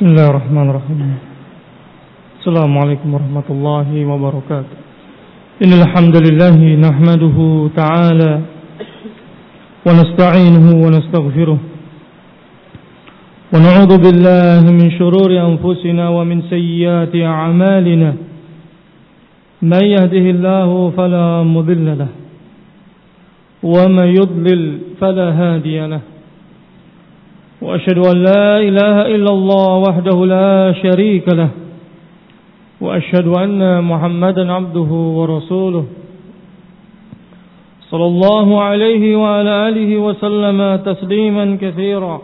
Bismillahirrahmanirrahim. Assalamualaikum warahmatullahi wabarakatuh. Innal hamdalillah nahmaduhu ta'ala wa nasta'inuhu wa nastaghfiruh wa na'udzu billahi min shururi anfusina wa min sayyiati a'malina. May yahdihillahu fala mudilla lahu wa may yudlil fala hadiya lahu. وأشهد أن لا إله إلا الله وحده لا شريك له وأشهد أن محمدا عبده ورسوله صلى الله عليه وعلى آله وسلم تسليما كثيرا.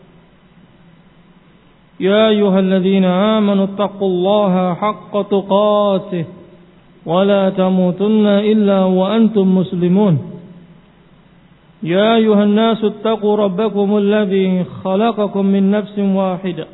يا أيها الذين آمنوا اتقوا الله حق تقاته ولا تموتن إلا وأنتم مسلمون. يا أيها الناس اتقوا ربكم الذي خلقكم من نفس واحدة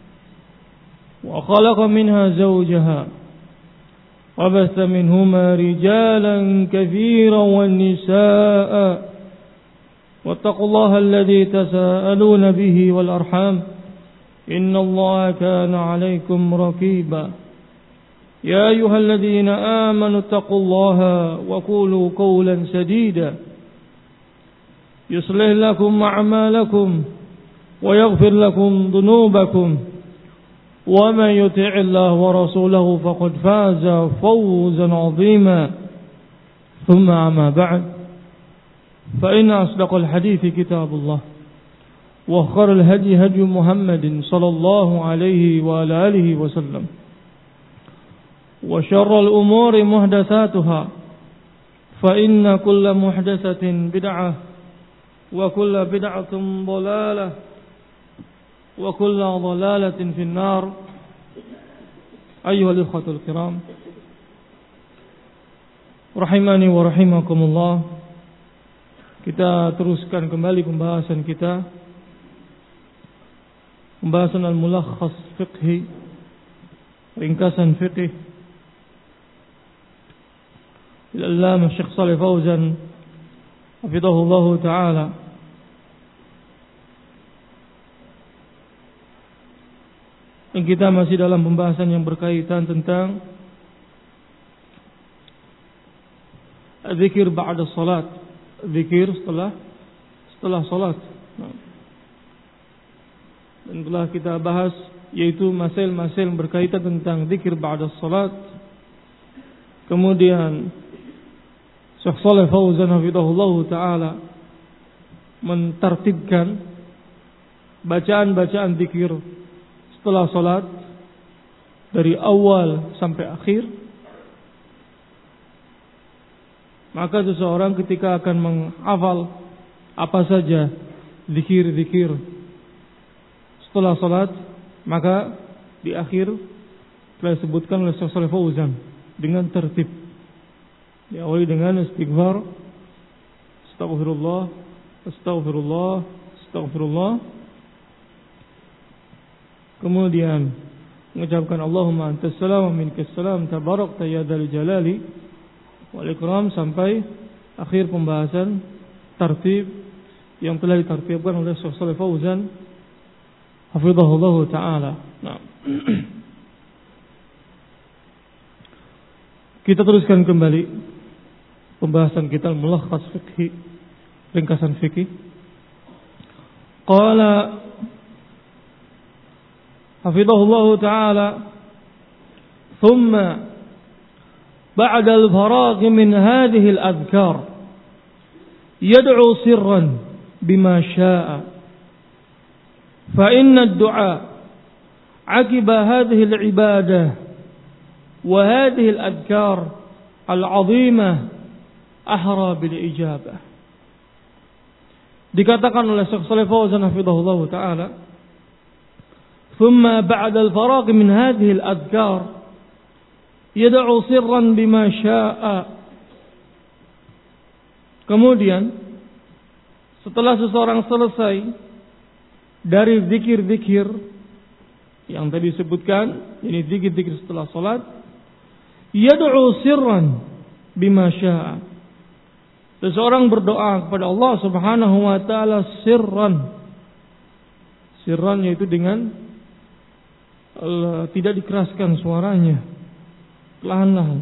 وخلق منها زوجها وبث منهما رجالا كثيرا والنساء واتقوا الله الذي تساءلون به والأرحام إن الله كان عليكم رقيبا. يا أيها الذين آمنوا اتقوا الله وقولوا قولا سديدا يصلح لكم أعمالكم ويغفر لكم ذنوبكم ومن يطع الله ورسوله فقد فاز فوزا عظيما. ثم أما بعد فإن أصدق الحديث كتاب الله وخير الهدي هدي محمد صلى الله عليه وعلى آله وسلم وشر الأمور محدثاتها فإن كل محدثة بدعة وكل بدعة ضلالة وكل ضلالة في النار. أيها الإخوة الكرام rahimani wa rahimakumullah. Kita teruskan kembali pembahasan kita, pembahasan al-mulakhas fiqhi, ringkasan fiqh al-Allamah Syekh Shalih Fauzan hafizahullahu ta'ala. Yang kita masih dalam pembahasan yang berkaitan tentang zikir ba'da salat, zikir setelah salat. Dan telah kita bahas yaitu masail-masail berkaitan tentang zikir ba'da salat. Kemudian Syekh Shalih Fauzan hafizahullahu ta'ala mentertibkan bacaan-bacaan zikir setelah salat dari awal sampai akhir. Maka seseorang ketika akan menghafal apa saja zikir-zikir setelah salat, maka di akhir telah disebutkan oleh Syekh Shalih Fauzan dengan tertib. Diawali dengan istighfar, astaghfirullah, astaghfirullah, astaghfirullah. Kemudian mengucapkan Allahumma antas salam wa minkas salam tabarakta ya dzal jalali wal ikram sampai akhir pembahasan tertib yang telah ditertibkan oleh Syekh Shalih Fauzan hafizahullahu taala. Nah. Kita teruskan kembali pembahasan kita mulakhas fiqhi, ringkasan fikih. Qala hafizahullahu ta'ala thumma ba'da al-faragh min hadhihi al-adhkar yad'u sirran bima sha'a fa inna ad-du'a 'aqiba hadhihi al-ibadah wa hadhihi al-adhkar al-'azimah ahra bil ijabah. Dikatakan oleh Syekh Shalih Fauzan hafizahullahu taala, thumma ba'da al-faragh min hadhihi al-adhkar yad'u sirran bima syaa. Kemudian setelah seseorang selesai dari zikir-zikir yang tadi disebutkan, ini zikir-zikir setelah salat, yad'u sirran bima syaa. Seseorang berdoa kepada Allah Subhanahu wa taala sirran. Sirran yaitu dengan tidak dikeraskan suaranya, perlahan-lahan.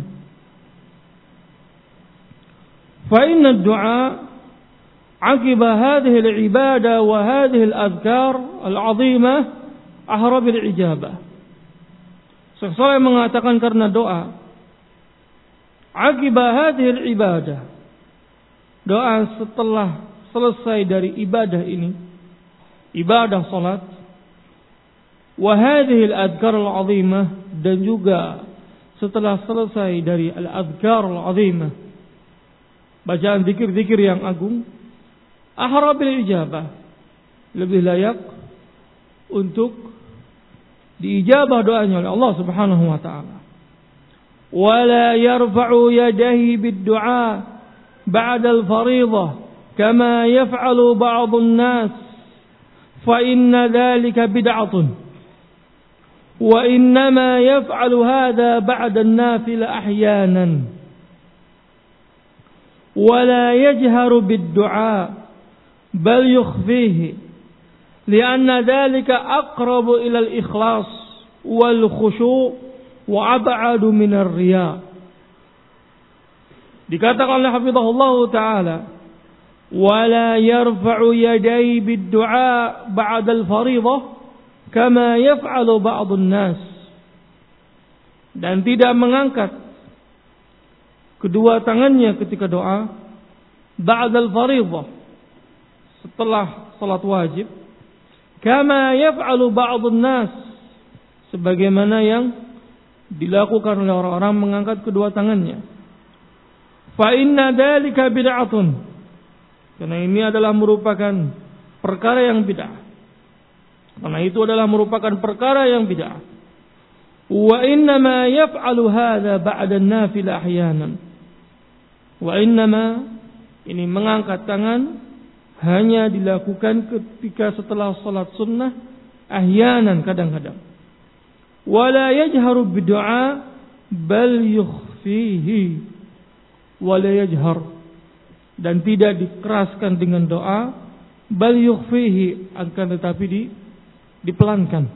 Fa inna ad-du'a aqiba hadhihi al-ibadah wa hadhihi al-adhkar al-'azimah ahra bil ijabah. Seseorang mengatakan karena doa aqiba hadhihi al-ibadah, doa setelah selesai dari ibadah ini, ibadah salat, wa hadhihi al-adhkar al-'azimah, dan juga setelah selesai dari al-adhkar al-'azimah, bacaan zikir-zikir yang agung, ahra bil ijabah, lebih layak untuk diijabah doanya oleh Allah Subhanahu wa taala. Wala yarfa'u yadayhi bid-du'a ba'da al-fariḍah kama yaf'alu ba'd an-nas fa inna dhalika bid'atun wa innama yaf'alu hadha ba'da an-nafila ahyanan wala yajharu bid-du'a bal yukhfihi لأن ذلك أقرب إلى الإخلاص والخشوع وأبعد من الرياء. Dikatakan oleh hafizahullah taala, ولا يرفع يديه بالدعاء بعد الفريضة كما يفعل بعض الناس, dan tidak mengangkat kedua tangannya ketika doa ba'dal fariḍah, setelah salat wajib, kama yaf'alu ba'dun nas, sebagaimana yang dilakukan oleh orang-orang mengangkat kedua tangannya. Fa inna dzalika bid'atun, karena ini adalah merupakan perkara yang bid'ah. Karena itu adalah merupakan perkara yang bid'ah. Wa inna ma yaf'alu hadza ba'da an-nafil ahyanan. Wa inna ma, ini mengangkat tangan hanya dilakukan ketika setelah salat sunnah, ahyanan, kadang-kadang. Wala yajharu bid-du'a bal yukhfihi wala yajhar, dan tidak dikeraskan dengan doa, bal yukhfihi, akan tetapi dipelankan.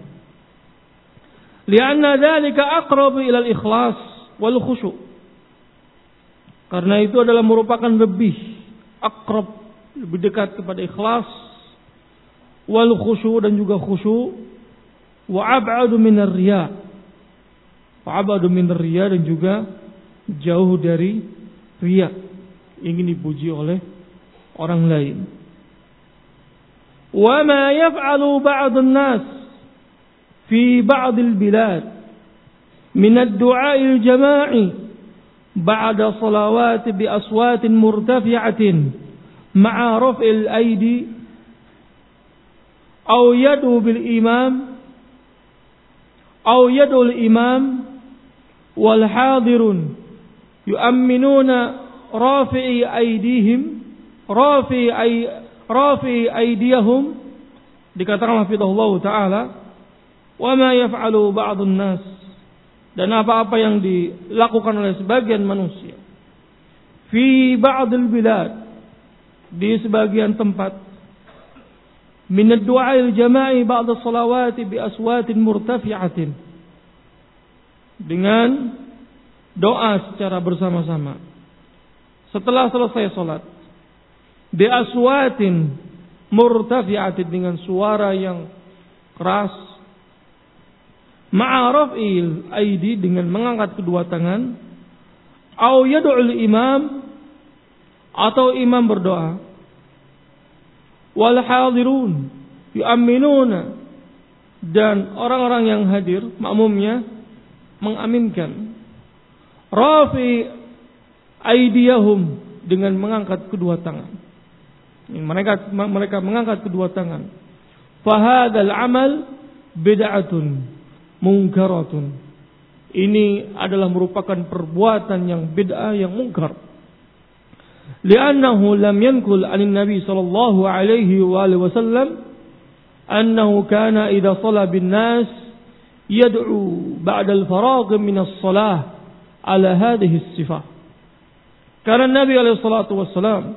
Lianna dzalika aqrabu ila al-ikhlas wal khusyu', karena itu adalah merupakan lebih aqrab, lebih dekat kepada ikhlas, wal khusyu', dan juga khusyu', wa ab'adu minar riya, wa ab'adu minar riya, dan juga jauh dari riya, ingin dipuji oleh orang lain. Wa ma yaf'alu ba'dun nas fi ba'dil bilad min ad-du'a'il jama'i ba'da salawati bi aswatin murtafi'atin ma'a raf'il aidi aw yad'u bil imam aw yad'u al imam wal hadirun yu'minuna rafi'i aydihim rafi'i aydiyahum. Dikatakan hafizahullah taala, wa ma yaf'alu ba'dun nas, dan apa-apa yang dilakukan oleh sebagian manusia, fi ba'dil bilad, di sebagian tempat, min ad-du'a'il jama'i ba'da salawati bi aswatin murtafi'atin, dengan doa secara bersama-sama setelah selesai salat, bi aswatin murtafi'atin, dengan suara yang keras, ma'a raf'il aidi, dengan mengangkat kedua tangan, au yad'ul imam, atau imam berdoa, wal hadirun yu'minuna, dan orang-orang yang hadir, makmumnya, mengaminkan, rafi aydiyahum, dengan mengangkat kedua tangan. Mereka mengangkat kedua tangan. Fahadzal amal bid'atun munkaratun, ini adalah merupakan perbuatan yang bid'ah, yang mungkar. Li'annahu lam yankul 'anin nabi sallallahu alaihi wa alihi wasallam annahu kana idza shalla bin nas yad'u ba'da al-faragh min as-shalah ala hadhihi as-sifah. Karena Nabi alaihi salatu wasallam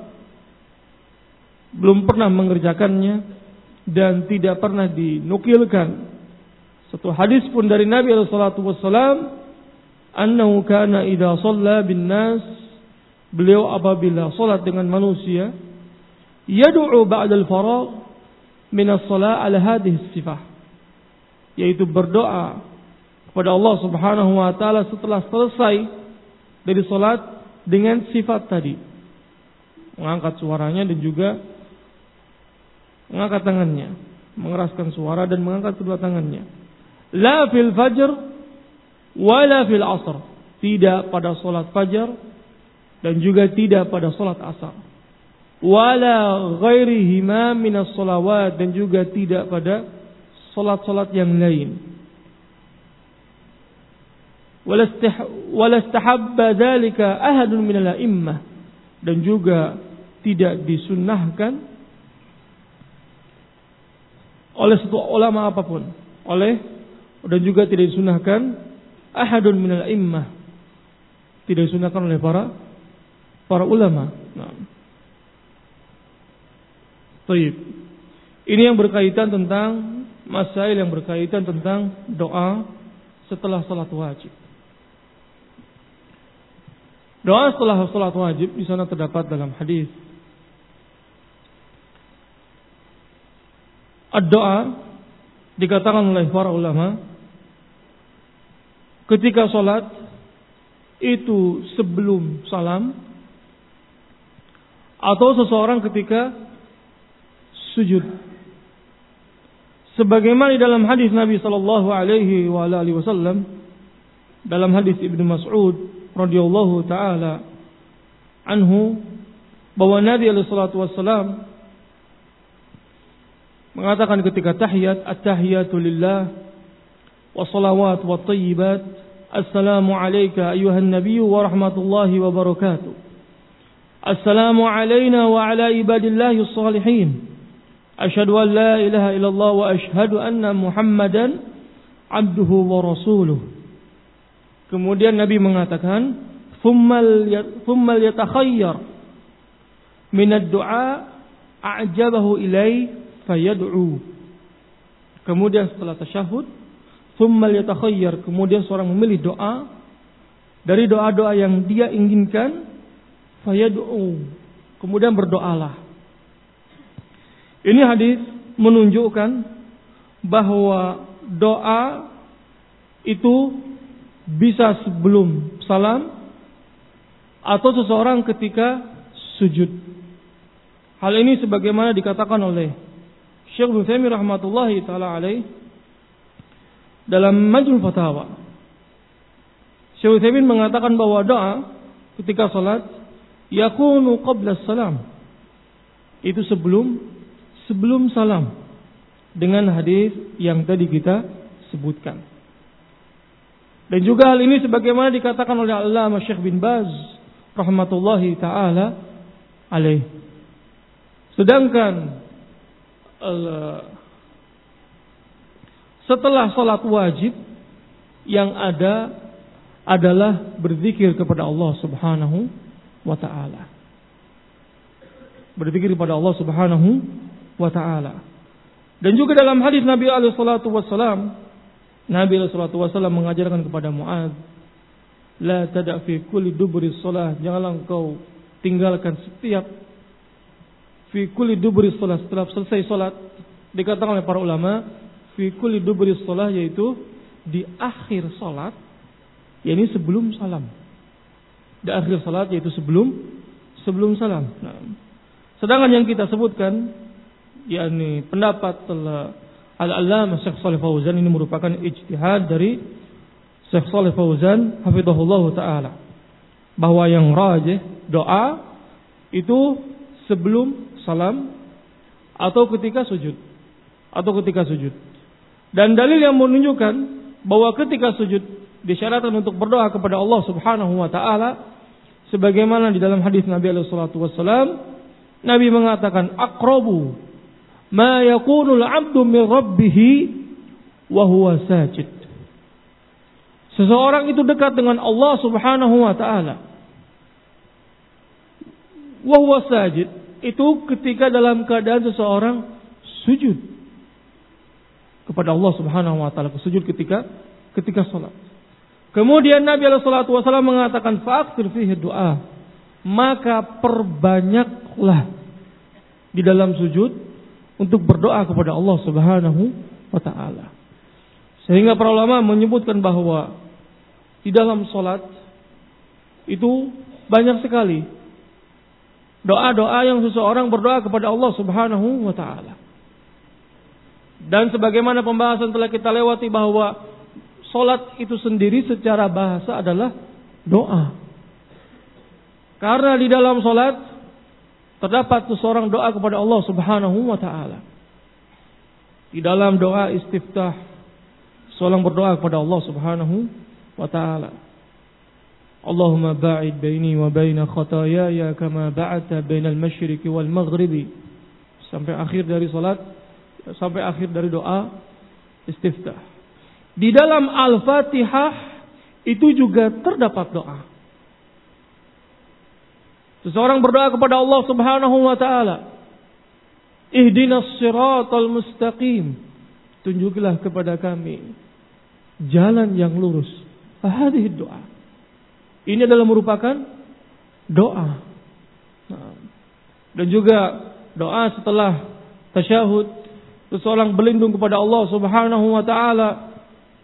belum pernah mengerjakannya, dan tidak pernah dinukilkan Satu hadis pun dari Nabi sallallahu alaihi wasallam, annahu kana idza shalla bin nas, beliau apabila salat dengan manusia, yad'u ba'da al-faragh min as-shalah ala hadhihi sifah, yaitu berdoa kepada Allah Subhanahu wa taala setelah selesai dari salat dengan sifat tadi, mengangkat suaranya dan juga mengangkat tangannya, mengeraskan suara dan mengangkat kedua tangannya. La fil fajr wala fil asr, tidak pada salat fajar dan juga tidak pada salat asar. Wala ghairihima minas shalawat, dan juga tidak pada salat-salat yang lain. Wala istahabba dzalika ahadun minal a'immah, dan juga tidak disunnahkan oleh satu ulama apapun, dan juga tidak disunnahkan ahadun minal a'immah, tidak disunnahkan oleh para ulama. Nah. Baik. Ini yang berkaitan tentang masail yang berkaitan tentang doa setelah salat wajib. Doa setelah salat wajib di sana terdapat dalam hadis. Doa dikatakan oleh para ulama ketika salat itu sebelum salam, atau seseorang ketika sujud. Sebagaimana di dalam hadis Nabi sallallahu alaihi wasallam, dalam hadis Ibnu Mas'ud radhiyallahu taala anhu, bahwa Nabi alaihi salatu wasallam mengatakan ketika tahiyat, at-tahiyatu lillah wa salawat wa thayyibat, assalamu alayka ayyuhan nabiyyu wa rahmatullahi wa barakatuh, assalamu alayna wa ala ibadillahi salihin, asyhadu an la ilaha illallah wa asyhadu anna muhammadan abduhu wa rasuluh. Kemudian Nabi mengatakan, thumma yatakhayyar min ad-du'a a'jabahu ilai fayad'u. Kemudian setelah tasyahud, thumma yatakhayyar, kemudian seorang memilih doa dari doa-doa yang dia inginkan, fayad'u, kemudian berdoalah. Ini hadis menunjukkan bahwa doa itu bisa sebelum salam atau seseorang ketika sujud. Hal ini sebagaimana dikatakan oleh Syekh Ibnu Taimiyah rahmatullahi taala alaih dalam Majmu' Fatawa. Syekh Ibnu Taimiyah mengatakan bahwa doa ketika salat yakunu qabla salam, itu sebelum salam, dengan hadis yang tadi kita sebutkan. Dan juga hal ini sebagaimana dikatakan oleh Allamah Syekh bin Baz rahmatullahi taala alaih. Sedangkan setelah salat wajib yang ada adalah berzikir kepada Allah Subhanahu wa taala. Berzikir kepada Allah Subhanahu wa ta'ala. Dan juga dalam hadis Nabi alaihi salatu wasallam, Nabi alaihi salatu wasallam mengajarkan kepada Mu'adz, la tada' fi kulli duburi shalah, janganlah engkau tinggalkan setiap fi kulli duburi shalah, setelah selesai salat. Dikatakan oleh para ulama fi kulli duburi shalah, yaitu di akhir salat, yakni sebelum salam. Di akhir salat yaitu sebelum salam. Nah, sedangkan yang kita sebutkan, yakni pendapat Al-Allamah Syekh Shalih Fauzan, ini merupakan ijtihad dari Syekh Shalih Fauzan hafizahullah taala, bahwa yang rajih doa itu sebelum salam atau ketika sujud. Dan dalil yang menunjukkan bahwa ketika sujud disyaratkan untuk berdoa kepada Allah Subhanahu wa taala, sebagaimana di dalam hadis Nabi alaihi salatu wasallam, Nabi mengatakan, aqrabu ma yakunul 'abdu min rabbih wa huwa sajid. Seseorang itu dekat dengan Allah Subhanahu wa taala. Wa huwa sajid, itu ketika dalam keadaan seseorang sujud kepada Allah Subhanahu wa taala, sujud ketika salat. Kemudian Nabi alaihi salatu wasallam mengatakan fa'aktsir fihi du'a, maka perbanyaklah di dalam sujud untuk berdoa kepada Allah Subhanahu wa taala. Sehingga para ulama menyebutkan bahwa di dalam salat itu banyak sekali doa-doa yang seseorang berdoa kepada Allah Subhanahu wa taala. Dan sebagaimana pembahasan telah kita lewati bahwa salat itu sendiri secara bahasa adalah doa. Karena di dalam salat terdapat seseorang doa kepada Allah Subhanahu wa taala. Di dalam doa istiftah, seorang berdoa kepada Allah Subhanahu wa taala. Allahumma ba'id baini wa baina khataayaya kama ba'adta bainal masyriqi wal maghribi. Sampai akhir dari salat, sampai akhir dari doa istiftah. Di dalam Al-Fatihah itu juga terdapat doa. Seseorang berdoa kepada Allah Subhanahu wa taala, ihdinas siratal mustaqim, tunjukilah kepada kami jalan yang lurus. Hadhihi doa. Ini adalah merupakan doa. Dan juga doa setelah tasyahud, seseorang berlindung kepada Allah Subhanahu wa taala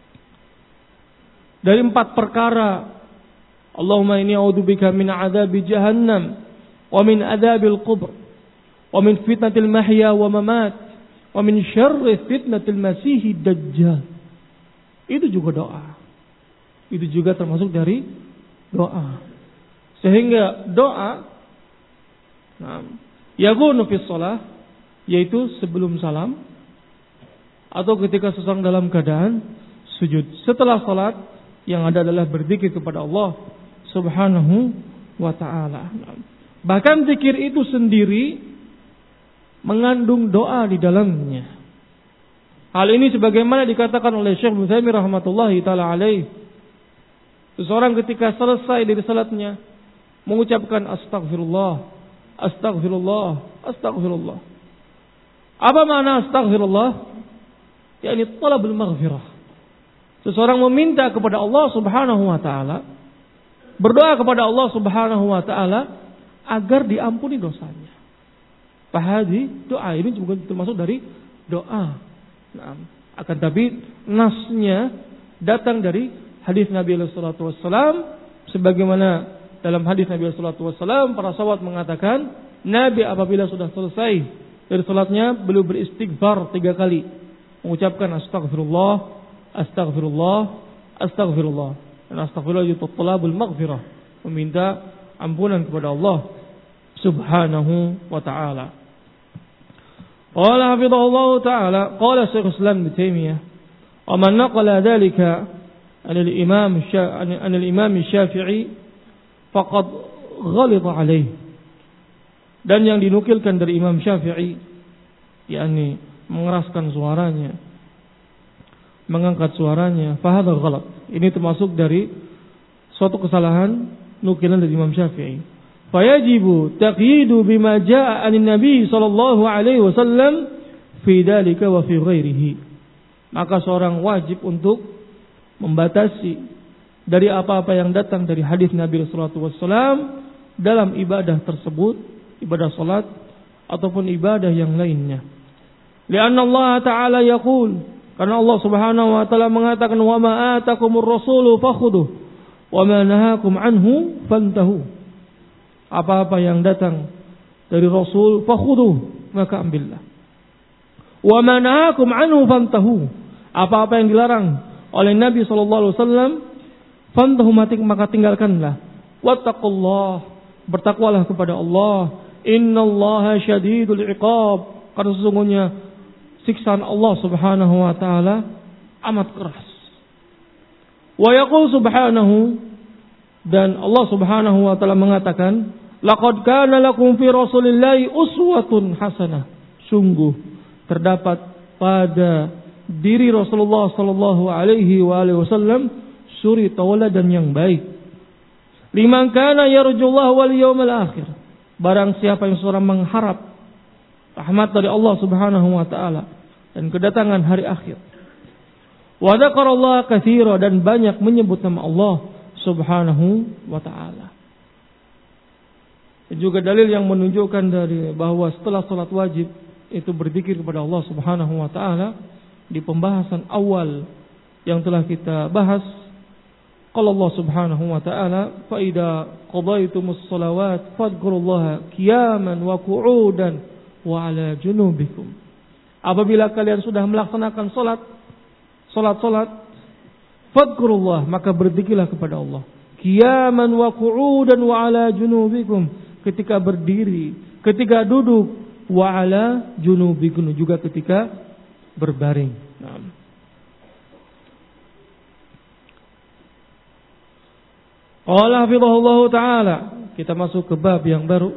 dari 4 perkara. Allahumma inni a'udzubika min 'adzabi jahannam wa min 'adzabil qubur wa min fitnatil mahya wa mamat wa min syarri fitnatil masiihid dajjal. Itu juga doa. Itu juga termasuk dari doa. Sehingga doa yakunu fi shalah, yaitu sebelum salam atau ketika seseorang dalam keadaan sujud. Setelah salat yang ada adalah berzikir kepada Allah Subhanahu wa taala. Bahkan zikir itu sendiri mengandung doa di dalamnya. Hal ini sebagaimana dikatakan oleh Syekh Utsaimin rahmatullahi taala alaih. Seseorang ketika selesai dari salatnya mengucapkan astagfirullah, astagfirullah, astagfirullah. Apa makna astagfirullah? Yakni talabul maghfirah. Seseorang meminta kepada Allah Subhanahu wa taala, berdoa kepada Allah Subhanahu wa taala agar diampuni dosanya. Fahadi doa ini juga termasuk dari doa. Akan tapi nasnya datang dari hadis Nabi sallallahu alaihi wasallam, sebagaimana dalam hadis Nabi sallallahu alaihi wasallam para sahabat mengatakan Nabi apabila sudah selesai dari salatnya beliau beristighfar 3 kali, mengucapkan astagfirullah, astagfirullah, astagfirullah. Dan astagfirullah itu talabul maghfirah, meminta ampunan kepada Allah Subhanahu wa taala. Qala hafizahullah taala, qala Syekh Islam Ibnu Taimiyah, wa man naqala dzalika an al-Imam Syafi'i faqad ghalidha alayh. Dan yang dinukilkan dari Imam Syafi'i, yakni mengeraskan suaranya, mengangkat suaranya, fa hadza ghalat. Ini termasuk dari suatu kesalahan nukilan dari Imam Syafi'i. Fayajibu taqyidu bima jaa'a anin Nabi sallallahu alaihi wasallam fi dzalika wa fi ghairihi. Maka seorang wajib untuk membatasi dari apa-apa yang datang dari hadis Nabi sallallahu alaihi wasallam dalam ibadah tersebut, ibadah salat ataupun ibadah yang lainnya. Lianna Allah Ta'ala yaqul, karena Allah Subhanahu wa taala mengatakan wa ma atakumur rasulu fakhudhuh wa ma nahakum anhu fantahu. Apa-apa yang datang dari Rasul fakhudhuh, maka ambillah. Wa ma nahakum anhu fantahu. Apa-apa yang dilarang oleh Nabi sallallahu alaihi wasallam fantahu, maka tinggalkanlah. Wattaqullah, bertakwalah kepada Allah. Innallaha syadidul iqab, karena sesungguhnya siksaan Allah Subhanahu wa taala amat keras. Wa yaqul subhanahu, dan Allah Subhanahu wa taala mengatakan, laqad kana lakum fi Rasulillahi uswatun hasanah. Sungguh terdapat pada diri Rasulullah sallallahu alaihi wasallam suri tauladan yang baik. Liman kana yarjullaha wal yawmal akhir. Barang siapa yang seorang mengharap rahmat dari Allah Subhanahu wa taala dan kedatangan hari akhir. Wa dzakarallaha katsira, dan banyak menyebut nama Allah Subhanahu wa taala. Juga dalil yang menunjukkan dari bahwa setelah salat wajib itu berzikir kepada Allah Subhanahu wa taala di pembahasan awal yang telah kita bahas. Qala Allah Subhanahu wa taala, "Fa idza qadaytumus shalawat fadhkurullaha qiyaman wa qu'udan wa 'ala junubikum." Apabila kalian sudah melaksanakan salat, fadhkurullah, maka berzikirlah kepada Allah. Qiyaman wa qu'udan wa 'ala junubikum, ketika berdiri, ketika duduk, wa 'ala junubikum, juga ketika berbaring. Nah. Qala hafizahullah ta'ala, kita masuk ke bab yang baru.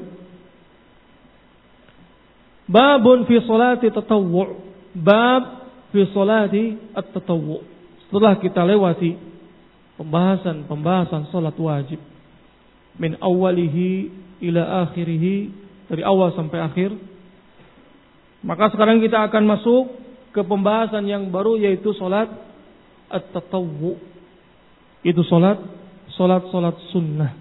Babun fi salati tatawwu'. Bab fi salati at-tatawwu'. Setelah kita lewati pembahasan salat wajib min awalihi ila akhirih, dari awal sampai akhir, maka sekarang kita akan masuk ke pembahasan yang baru, yaitu salat at-tatawwu'. Itu salat sunnah.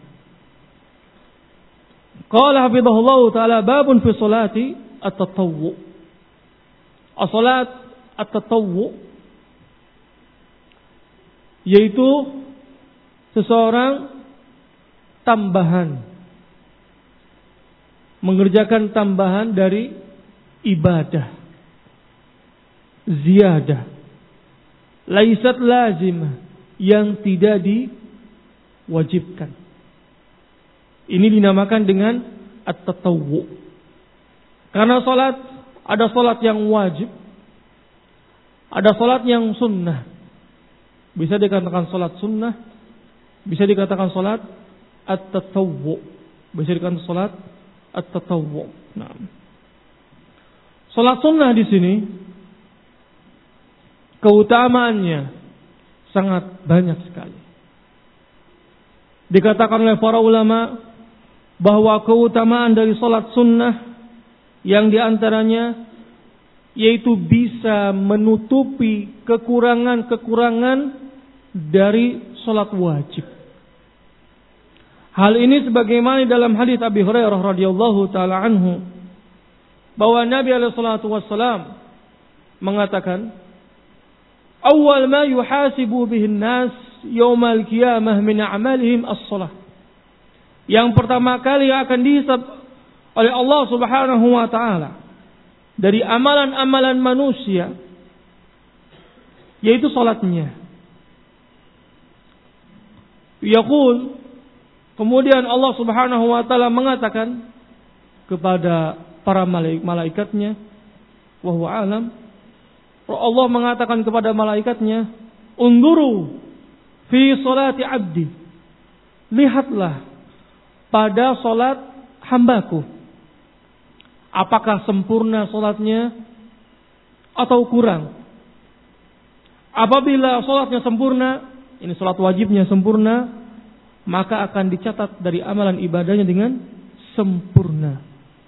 Qala hafizahullah ta'ala, babun fi salati at-tatawwu'. As-salat at-tatawwu' yaitu seseorang tambahan, mengerjakan tambahan dari ibadah, ziyadah, laisat lazimah, yang tidak diwajibkan. Ini dinamakan dengan at-tatawwu'. Karena salat, ada salat yang wajib, ada salat yang sunnah. Bisa dikatakan salat sunnah, bisa dikatakan salat at-tatawwu', bisa dikatakan salat at-tatawwu'. Nah, salat sunnah di sini keutamaannya sangat banyak sekali. Dikatakan oleh para ulama bahwa keutamaan dari salat sunnah yang diantaranya yaitu bisa menutupi kekurangan-kekurangan dari salat wajib. Hal ini sebagaimana dalam hadis Abi Hurairah radhiyallahu taala anhu, bahwa Nabi alaihi salatu wassalam mengatakan, awal ma yuhasibu bihin nas yaumal qiyamah min a'malihim as-salah. Yang pertama kali akan dihisab oleh Allah Subhanahu wa taala dari amalan-amalan manusia yaitu salatnya. Yaqul, kemudian Allah Subhanahu wa taala mengatakan kepada para malaikatnya, wa huwa alam, Allah mengatakan kepada malaikatnya, unduru fi salati abdi, lihatlah pada salat hambaku, apakah sempurna salatnya atau kurang. Apabila salatnya sempurna, ini salat wajibnya sempurna, maka akan dicatat dari amalan ibadahnya dengan sempurna.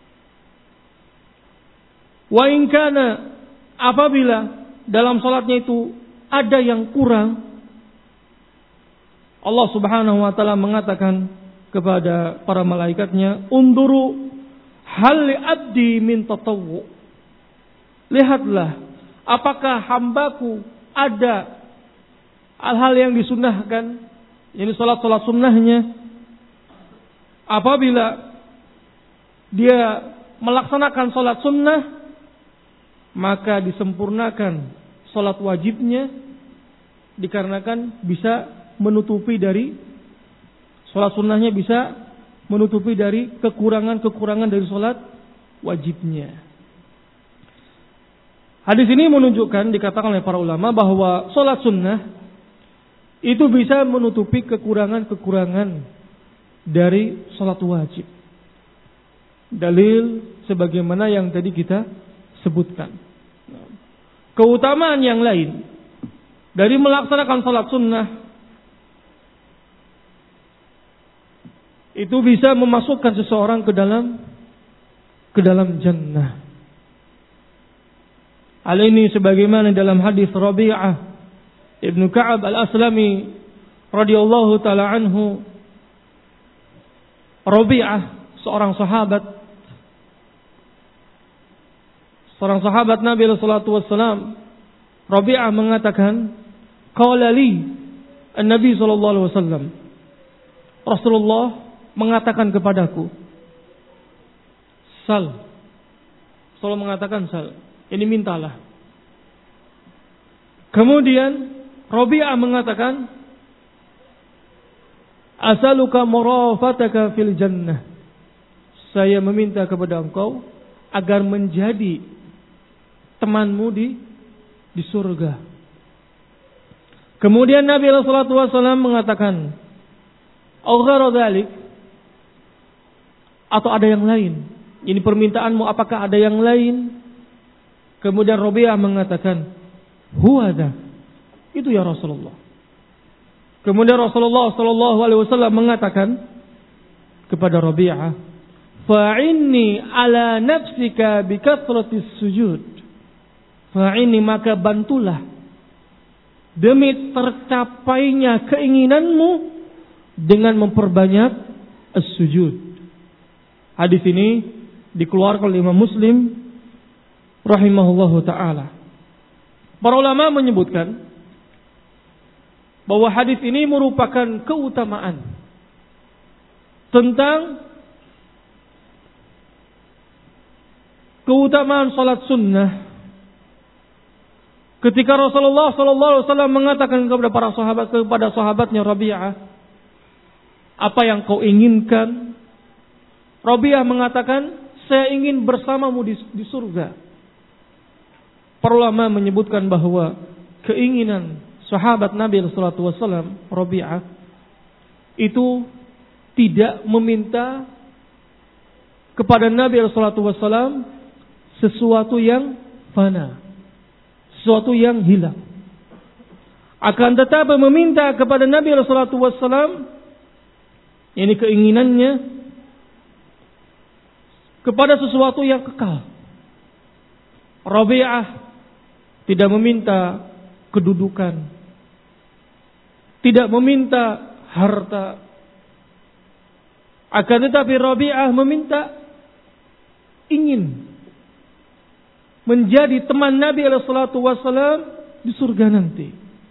Wa in kana, apabila dalam salatnya itu ada yang kurang, Allah Subhanahu wa taala mengatakan kepada para malaikatnya, unduru hal li abdi min tatawwu, lihatlah apakah hambaku ada hal-hal yang disunnahkan, ini salat-salat sunnahnya. Apabila dia melaksanakan salat sunnah, maka disempurnakan salat wajibnya, dikarenakan bisa menutupi dari salat sunnahnya, bisa menutupi dari kekurangan-kekurangan dari salat wajibnya. Hadis ini menunjukkan, dikatakan oleh para ulama, bahwa salat sunnah itu bisa menutupi kekurangan-kekurangan dari salat wajib. Dalil sebagaimana yang tadi kita sebutkan. Keutamaan yang lain dari melaksanakan salat sunnah itu bisa memasukkan seseorang ke dalam jannah. Hal ini sebagaimana dalam hadis Rabi'ah Ibnu Ka'ab Al-Aslami radhiyallahu taala anhu, Rabi'ah, seorang sahabat Nabi sallallahu alaihi wasallam, Rabi'ah mengatakan, qala li an-nabi sallallahu alaihi wasallam, Rasulullah mengatakan kepadaku, sal. Rasulullah mengatakan sal, ini mintalah. Kemudian Rabi'ah mengatakan, asaluka murafataka fil jannah. Saya meminta kepada engkau agar menjadi temanmu di surga. Kemudian Nabi sallallahu alaihi wasallam mengatakan, au ghairu dzalik, atau ada yang lain. Ini permintaanmu, apakah ada yang lain? Kemudian Rabi'ah mengatakan, huwa dza. Itu ya Rasulullah. Kemudian Rasulullah sallallahu alaihi wasallam mengatakan kepada Rabi'ah, fa'inni ala nafsika bi kathratis sujud. Fa'inni, maka bantulah demi tercapainya keinginanmu dengan memperbanyak as-sujud. Hadis ini dikeluarkan oleh Imam Muslim rahimahullahu taala. Para ulama menyebutkan bahwa hadis ini merupakan keutamaan tentang keutamaan salat sunnah. Ketika Rasulullah sallallahu alaihi wasallam mengatakan kepada sahabatnya Rabi'ah, apa yang kau inginkan? Rabi'ah mengatakan, saya ingin bersamamu di surga. Para ulama menyebutkan bahwa keinginan sahabat Nabi sallallahu alaihi wasallam, Rabi'ah, itu tidak meminta kepada Nabi sallallahu alaihi wasallam sesuatu yang fana, sesuatu yang hilang. Akan tetapi meminta kepada Nabi sallallahu alaihi wasallam, ini keinginannya kepada sesuatu yang kekal. Rabi'ah tidak meminta kedudukan, tidak meminta harta. Akan tetapi Rabi'ah meminta, ingin menjadi teman Nabi sallallahu alaihi wasallam di surga nanti.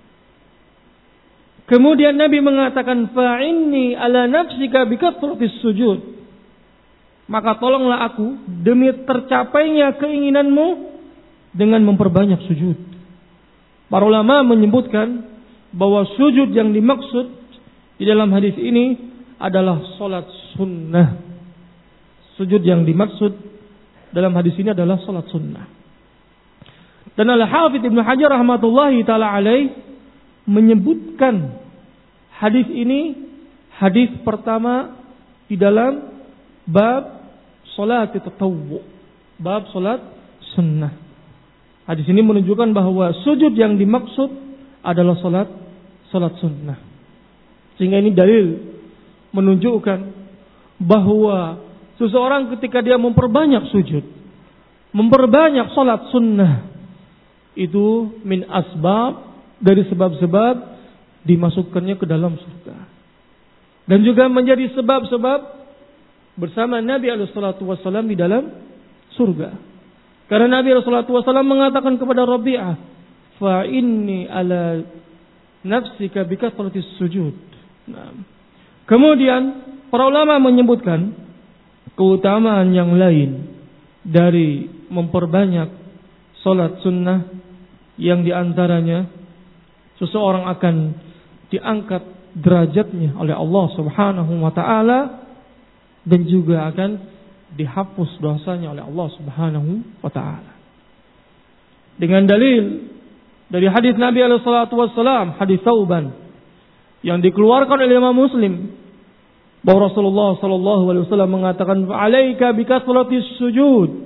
Kemudian Nabi mengatakan, fa'inni ala nafsika bi kathratis sujud. Maka tolonglah aku demi tercapainya keinginanmu dengan memperbanyak sujud. Para ulama menyebutkan bahwa sujud yang dimaksud di dalam hadis ini adalah salat sunnah. Sujud yang dimaksud dalam hadis ini adalah salat sunnah. Dan Al-Hafidz Ibnu Hajar rahmatullahi taala alaih menyebutkan hadis ini hadis pertama di dalam bab salat tatawwu, bab salat sunnah. Hadis ini menunjukkan bahwa sujud yang dimaksud adalah salat sunnah. Sehingga ini dalil menunjukkan bahwa seseorang ketika dia memperbanyak sujud, memperbanyak salat sunnah, itu min asbab, dari sebab-sebab dimasukkannya ke dalam surga. Dan juga menjadi sebab-sebab bersama Nabi SAW di dalam surga. Karena Nabi SAW mengatakan kepada Rabi'ah, fa inni ala nafsika bi kathratis sujud. Nah. Kemudian para ulama menyebutkan keutamaan yang lain dari memperbanyak salat sunnah, yang diantaranya seseorang akan diangkat derajatnya oleh Allah Subhanahu wa taala, dan juga akan dihapus dosanya oleh Allah Subhanahu wa taala. Dengan dalil dari hadis Nabi alaihi salatu wasallam, hadis Tsauban yang dikeluarkan oleh Imam Muslim, bahwa Rasulullah sallallahu alaihi wasallam mengatakan, "Alaika bikasratis sujud."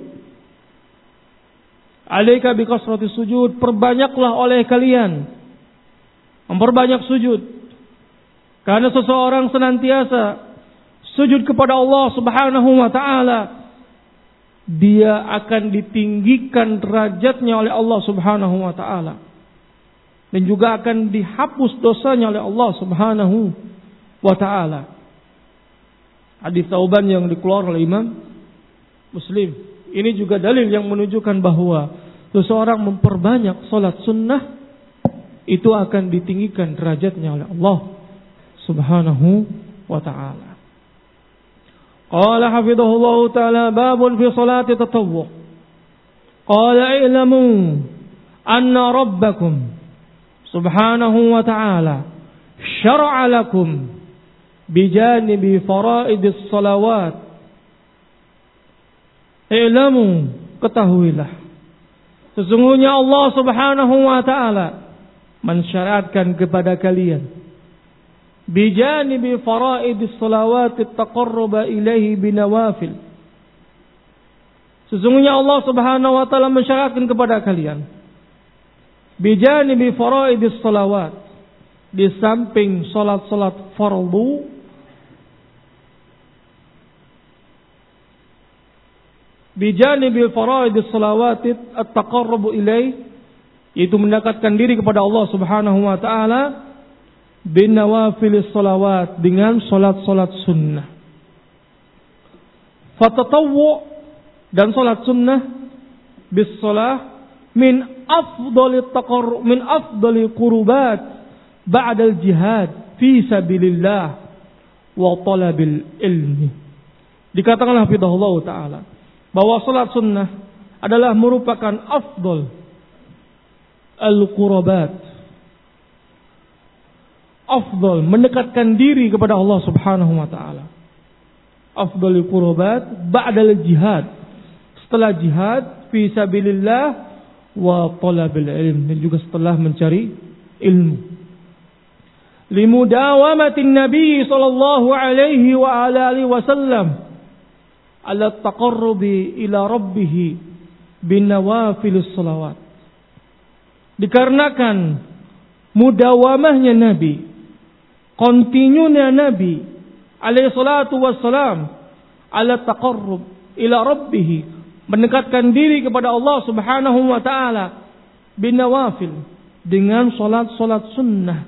Alaika bikasratis sujud, perbanyaklah oleh kalian memperbanyak sujud. Karena seseorang senantiasa sujud kepada Allah Subhanahu wa taala, dia akan ditinggikan derajatnya oleh Allah Subhanahu wa taala. dan juga akan dihapus dosanya oleh Allah Subhanahu wa taala. Hadis Tsauban yang dikeluarkan oleh Imam Muslim. Ini juga dalil yang menunjukkan bahwa seseorang memperbanyak salat sunnah itu akan ditinggikan derajatnya oleh Allah Subhanahu wa taala. Qala hafizahullah taala babun fi salati tatawwu. Qala i'lamu anna rabbakum subhanahu wa ta'ala syara'a lakum bijanibi faraidis salawat. I'lamu, ketahuilah, sesungguhnya Allah Subhanahu wa ta'ala mensyariatkan kepada kalian bijanibi faraidis salawat at-taqarruba ilaihi binawafil. Sesungguhnya Allah Subhanahu wa ta'ala mensyariatkan kepada kalian bijanibi faraidis salawat, di samping salat-salat fardu, bijanibi faraidis salawat at-taqarrubu ilaihi, yaitu mendekatkan diri kepada Allah Subhanahu wa taala, bin nawafilis salawat, dengan salat-salat sunnah. Fatatawwu, dan salat sunnah, bis salah min afdhalit taqarrub, min afdhalil qurubat ba'dal jihad fi sabilillah wa talabil ilmi. Dikatakanlah hafizahullah taala bahwa salat sunnah adalah merupakan afdal al-qurabat, afdal mendekatkan diri kepada Allah Subhanahu wa taala. Afdalul qurabat ba'dal jihad, setelah jihad fi sabilillah wa talabil ilm, dan juga setelah mencari ilmu. Limudawamatin Nabi sallallahu alaihi wa ala alihi wasallam ala taqarrubi ila rabbih bin nawafilus salawat. Dikarenakan mudawamahnya Nabi, kontinunya Nabi alaihi salatu wassalam ala taqarrub ila rabbih, mendekatkan diri kepada Allah Subhanahu wa taala bin nawafil, dengan salat-salat sunnah.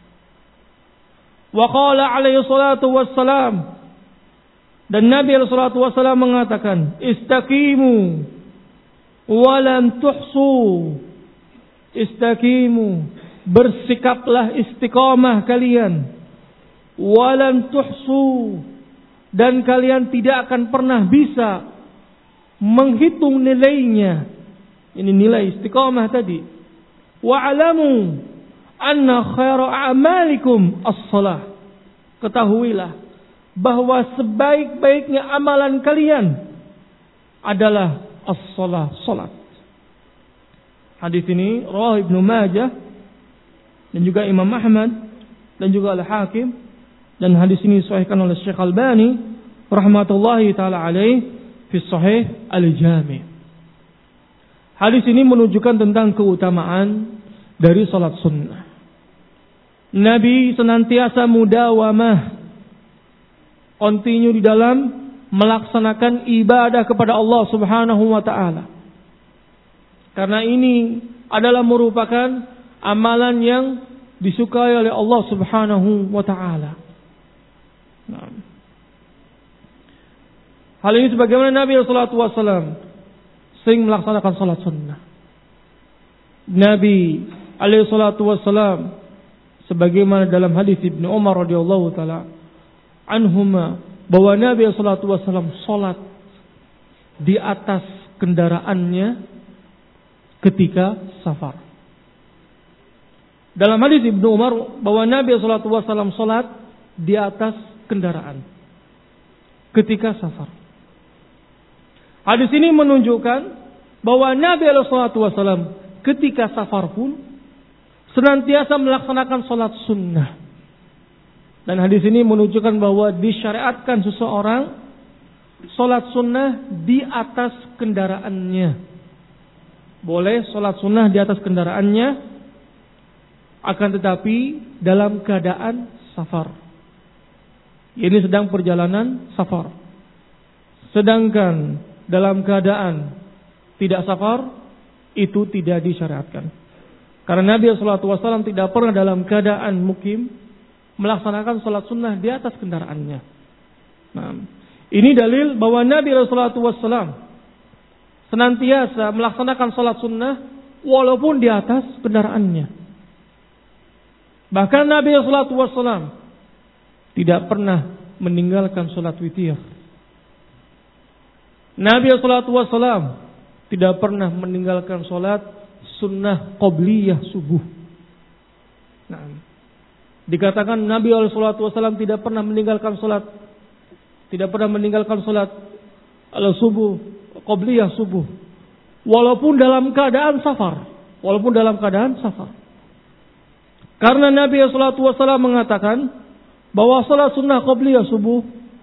Wa qala alaihi salatu wassalam, dan Nabi alaihi salatu wassalam mengatakan, istaqimu wa lam tuhsu. Istaqimu, bersikaplah istiqamah kalian, wa lam tuhsu, dan kalian tidak akan pernah bisa menghitung nilainya. Ini nilai istiqamah tadi. Wa'alamu anna khaira a'malikum as-salah. Ketahuilah bahwa sebaik-baiknya amalan kalian adalah as-salah, salat. Hadis ini rawah Ibnu Majah dan juga Imam Ahmad dan juga Al-Hakim, dan hadis ini disahihkan oleh Syekh Albani rahmatullahi taala alaih fi Sahih Al-Jami'. Hadis ini menunjukkan tentang keutamaan dari salat sunnah. Nabi senantiasa mudawamah, continue di dalam melaksanakan ibadah kepada Allah Subhanahu wa taala. Karena ini adalah merupakan amalan yang disukai oleh Allah Subhanahu wa taala. Nah, hal ini sebagaimana Nabi sallallahu alaihi wasallam sering melaksanakan salat sunnah. Nabi alaihi salatu wasallam sebagaimana dalam hadis Ibnu Umar radhiyallahu taala anhuma, bahwa Nabi sallallahu alaihi wasallam salat di atas kendaraannya ketika safar. Dalam hadis Ibnu Umar bahwa Nabi sallallahu alaihi wasallam salat di atas kendaraan ketika safar. Hadis ini menunjukkan bahwa Nabi sallallahu alaihi wasallam ketika safar pun senantiasa melaksanakan salat sunnah. Dan hadis ini menunjukkan bahwa disyariatkan seseorang salat sunnah di atas kendaraannya. Boleh salat sunnah di atas kendaraannya, akan tetapi dalam keadaan safar. Ini sedang perjalanan safar. Sedangkan dalam keadaan tidak safar, itu tidak disyariatkan. Karena Nabi SAW tidak pernah dalam keadaan mukim melaksanakan sholat sunnah di atas kendaraannya. Nah, ini dalil bahwa Nabi SAW senantiasa melaksanakan sholat sunnah walaupun di atas kendaraannya. Bahkan Nabi SAW tidak pernah meninggalkan sholat witir. Nabi SAW tidak pernah meninggalkan sholat sunnah qobliyah subuh. Nah, dikatakan Nabi SAW tidak pernah meninggalkan sholat subuh, qobliyah subuh, walaupun dalam keadaan safar. Karena Nabi SAW mengatakan bahwa sholat sunnah qobliyah subuh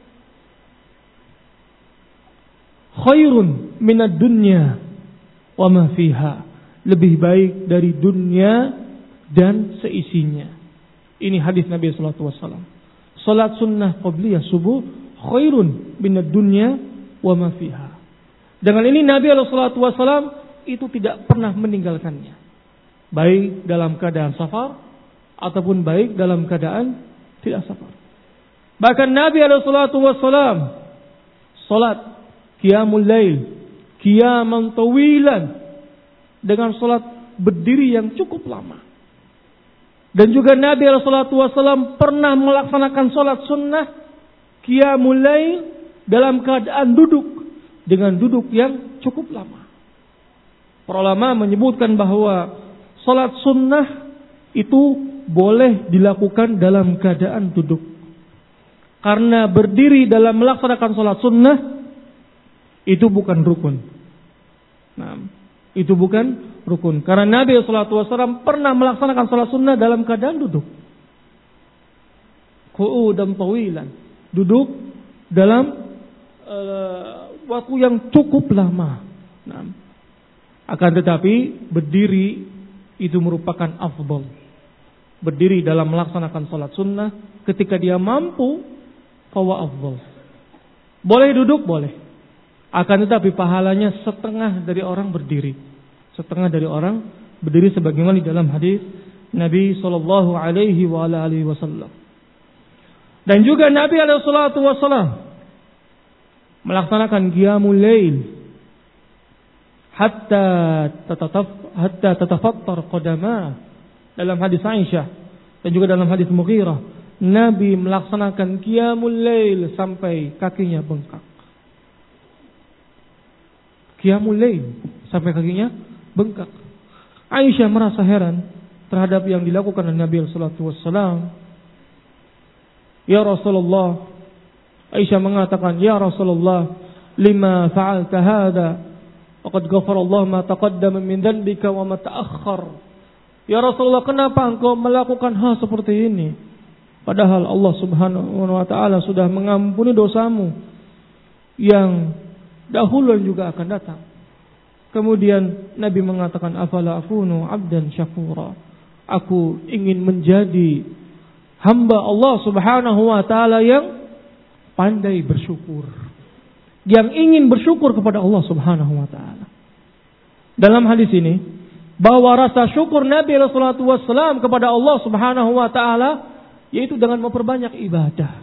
khairun minad dunya wa ma fiha, lebih baik dari dunia dan seisinya. Ini hadis Nabi sallallahu alaihi wasallam. Salat sunnah qabliyah subuh khairun minad dunya wa ma fiha. Dengan ini Nabi sallallahu alaihi wasallam itu tidak pernah meninggalkannya. Baik dalam keadaan safar ataupun baik dalam keadaan tidak safar. Bahkan Nabi sallallahu alaihi wasallam salat qiyamul lail, qiyaman tawilan, dengan salat berdiri yang cukup lama. Dan juga Nabi SAW pernah melaksanakan salat sunnah qiyamul lail dalam keadaan duduk, dengan duduk yang cukup lama. Para ulama menyebutkan bahwa salat sunnah itu boleh dilakukan dalam keadaan duduk. Karena berdiri dalam melaksanakan salat sunnah itu bukan rukun. Nah, itu bukan rukun. Karena Nabi SAW pernah melaksanakan salat sunnah dalam keadaan duduk. Qu'udan tawilan. Duduk dalam waktu yang cukup lama. Nah, akan tetapi berdiri itu merupakan afdal. Berdiri dalam melaksanakan salat sunnah ketika dia mampu, fawa afdal. Boleh duduk, boleh. Akan tetapi pahalanya setengah dari orang berdiri. Setengah dari orang berdiri sebagaimana di dalam hadis Nabi sallallahu alaihi wasallam. Dan juga Nabi alaihi wasallam melaksanakan qiyamul lail hatta tatafattar qadama, dalam hadis Aisyah dan juga dalam hadis Mughirah. Nabi melaksanakan qiyamul lail sampai kakinya bengkak. Qiyamul lail sampai kakinya bengkak. Aisyah merasa heran terhadap yang dilakukan oleh Nabi sallallahu alaihi wasallam. Ya Rasulullah, Aisyah mengatakan, "Ya Rasulullah, lima fa'alta hadza? Waqad ghafara Allah ma taqaddama min dhanbika wa ma ta'akhkhar." Ya Rasulullah, kenapa engkau melakukan hal seperti ini? Padahal Allah Subhanahu wa taala sudah mengampuni dosamu yang dahulu juga akan datang. Kemudian Nabi mengatakan, afala akunu abdan syakura. Aku ingin menjadi hamba Allah Subhanahu wa taala yang pandai bersyukur, yang ingin bersyukur kepada Allah Subhanahu wa taala. Dalam hadis ini bahwa rasa syukur Nabi sallallahu alaihi wasallam kepada Allah Subhanahu wa taala yaitu dengan memperbanyak ibadah.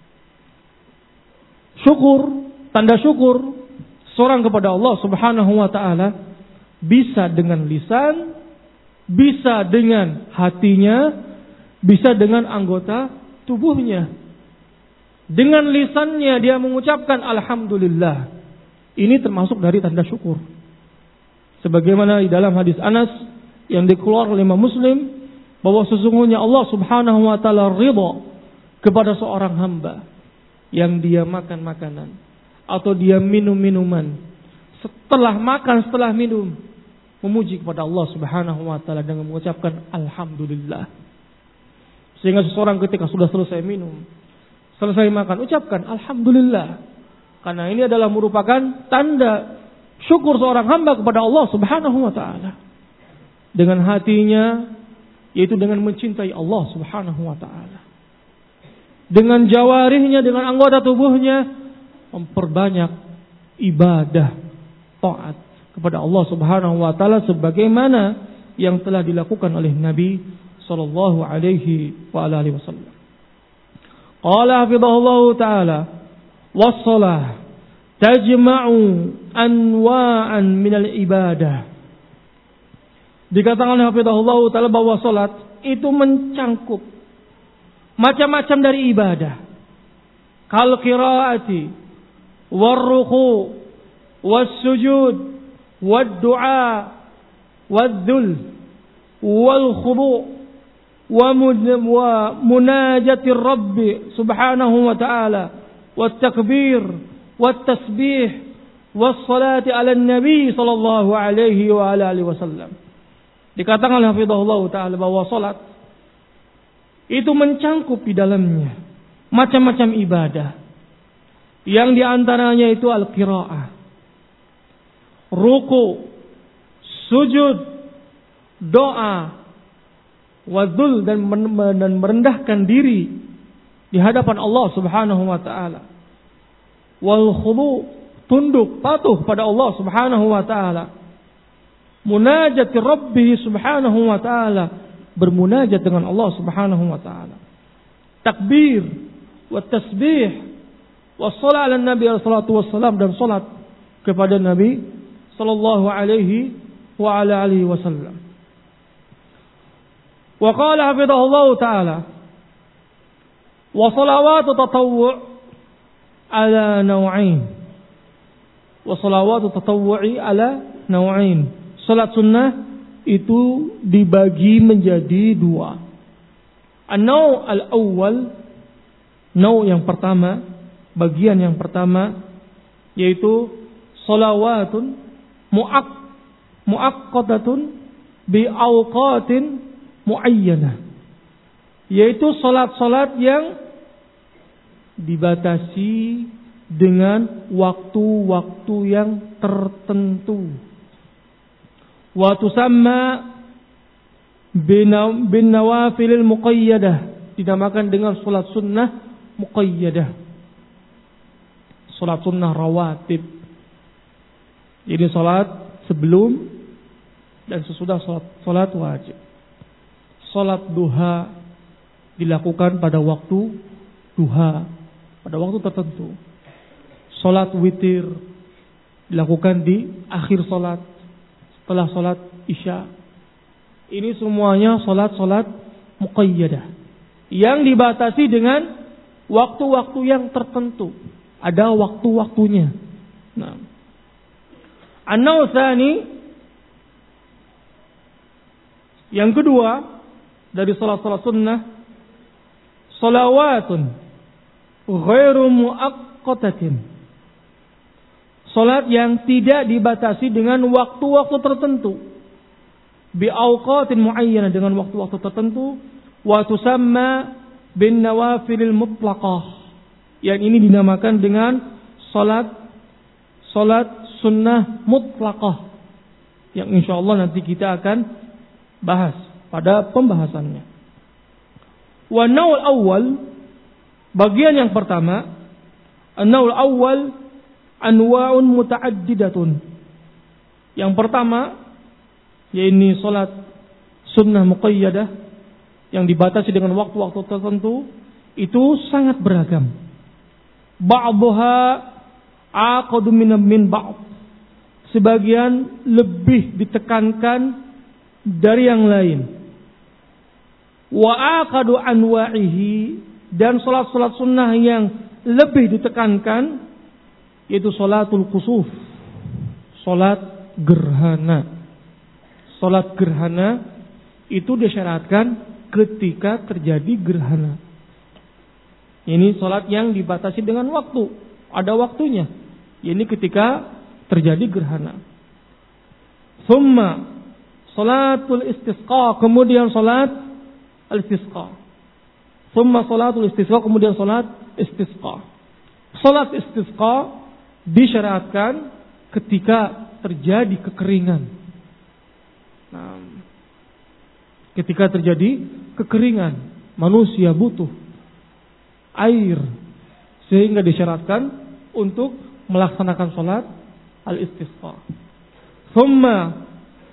Syukur, tanda syukur seorang kepada Allah Subhanahu wa taala bisa dengan lisan, bisa dengan hatinya, bisa dengan anggota tubuhnya. Dengan lisannya dia mengucapkan alhamdulillah. Ini termasuk dari tanda syukur. Sebagaimana di dalam hadis Anas yang dikeluarkan oleh Imam Muslim, bahwa sesungguhnya Allah Subhanahu wa taala ridha kepada seorang hamba yang dia makan makanan atau dia minum minuman, setelah makan, setelah minum, memuji kepada Allah Subhanahu wa taala dengan mengucapkan alhamdulillah. Sehingga seseorang ketika sudah selesai minum, selesai makan, ucapkan alhamdulillah. Karena ini adalah merupakan tanda syukur seorang hamba kepada Allah Subhanahu wa taala. Dengan hatinya, yaitu dengan mencintai Allah Subhanahu wa taala. Dengan jawarihnya, dengan anggota tubuhnya, memperbanyak ibadah taat kepada Allah Subhanahu wa taala sebagaimana yang telah dilakukan oleh Nabi sallallahu alaihi wa alihi wasallam. Qala hafizahullahu taala was-shalah tajma'u anwa'an minal ibadah. Dikatakan oleh hafizahullahu taala bahwa salat itu mencangkup macam-macam dari ibadah. Kal qiraati war ruku' was sujud wad du'a wad dhul wal khudu' wa munajatir rabbi subhanahu wa ta'ala wat takbir wat tasbih was salati ala nabi sallallahu alaihi wa alihi wasallam. Dikatakan oleh hafizahullah taala bahwa salat itu mencangkup di dalamnya macam-macam ibadah. Yang diantaranya itu al-qiraah, ruku, sujud, doa, wadzul dan merendahkan diri di hadapan Allah Subhanahu wa taala. Wal khudu, tunduk patuh pada Allah Subhanahu wa taala. Munajat Rabbih Subhanahu wa taala, bermunajat dengan Allah Subhanahu wa taala. Takbir wa tasbih wa shalat ala Nabi sallallahu wasallam, dan salat kepada Nabi sallallahu alaihi wa ala alihi wasallam. Wa qala hafizahullah taala wa salawatu tatawwu' ala naw'ain. Wa salawatu tatawwu'i ala naw'ain. Salat sunnah itu dibagi menjadi dua. An-naw' al-awwal, naw' yang pertama, bagian yang pertama, yaitu salawatun muaqqatatun bi awqatin muayyanah, yaitu salat-salat yang dibatasi dengan waktu-waktu yang tertentu. Wa tusamma bin nawafilil muqayyadah, dinamakan dengan salat sunnah muqayyadah, salat sunnah rawatib. Jadi salat sebelum dan sesudah salat wajib. Salat duha dilakukan pada waktu duha, pada waktu tertentu. Salat witir dilakukan di akhir salat, setelah salat isya. Ini semuanya salat-salat muqayyadah yang dibatasi dengan waktu-waktu yang tertentu. Ada waktu-waktunya. Nah, an-naw' tsani, yang kedua dari salat-salat sunnah, salawatun ghairu muaqqatatin. Salat yang tidak dibatasi dengan waktu-waktu tertentu. Bi awqatin muayyanah, dengan waktu-waktu tertentu. Wa tusamma bin nawafilil mutlaqah. Yang ini dinamakan dengan salat sunnah mutlaqah, yang insyaallah nanti kita akan bahas pada pembahasannya. Wa naul awal, bagian yang pertama, an-naul awal anwa'un muta'addidatun. Yang pertama, yaitu salat sunnah muqayyadah yang dibatasi dengan waktu-waktu tertentu, itu sangat beragam. Ba'daha aqadu min ba'd. Sebagian lebih ditekankan dari yang lain. Wa aqadu anwa'ihi, dan salat-salat sunnah yang lebih ditekankan yaitu salatul kusuf, salat gerhana. Salat gerhana itu disyaratkan ketika terjadi gerhana. Ini salat yang dibatasi dengan waktu, ada waktunya. Ini ketika terjadi gerhana. Thumma salatul istisqa, kemudian salat al-istisqa. Thumma salatul istisqa, kemudian salat istisqa. Salat istisqa disyaratkan ketika terjadi kekeringan. Nah, ketika terjadi kekeringan, manusia butuh air, sehingga disyaratkan untuk melaksanakan salat al-istisqa. Thumma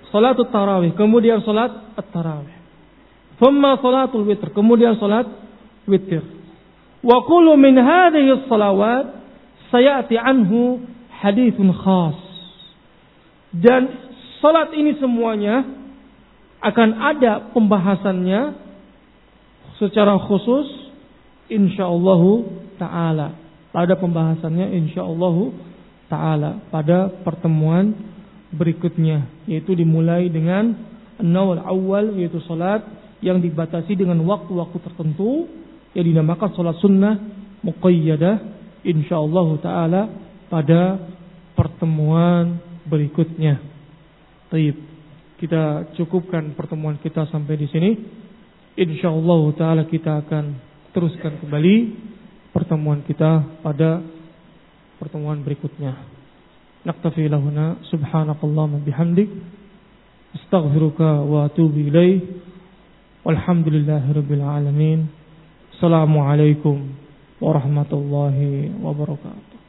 salatul tarawih, kemudian salat at-tarawih. Thumma salatul witr, kemudian salat witir. Wa kullu min hadhihi as-salawat sayati anhu haditsun khas. Dan salat ini semuanya akan ada pembahasannya secara khusus insyaallah taala. Pada pembahasannya insyaallah taala pada pertemuan berikutnya, yaitu dimulai dengan an-nawal awal, yaitu salat yang dibatasi dengan waktu-waktu tertentu yang dinamakan salat sunnah muqayyadah insyaallah taala pada pertemuan berikutnya. Baik, kita cukupkan pertemuan kita sampai di sini. Insyaallah taala kita akan teruskan kembali pertemuan kita pada pertemuan berikutnya. Naktafi lahuna subhanakallahumma bihamdik astaghfiruka wa atubu ilaik. Walhamdulillahirabbil alamin. Assalamualaikum warahmatullahi wabarakatuh.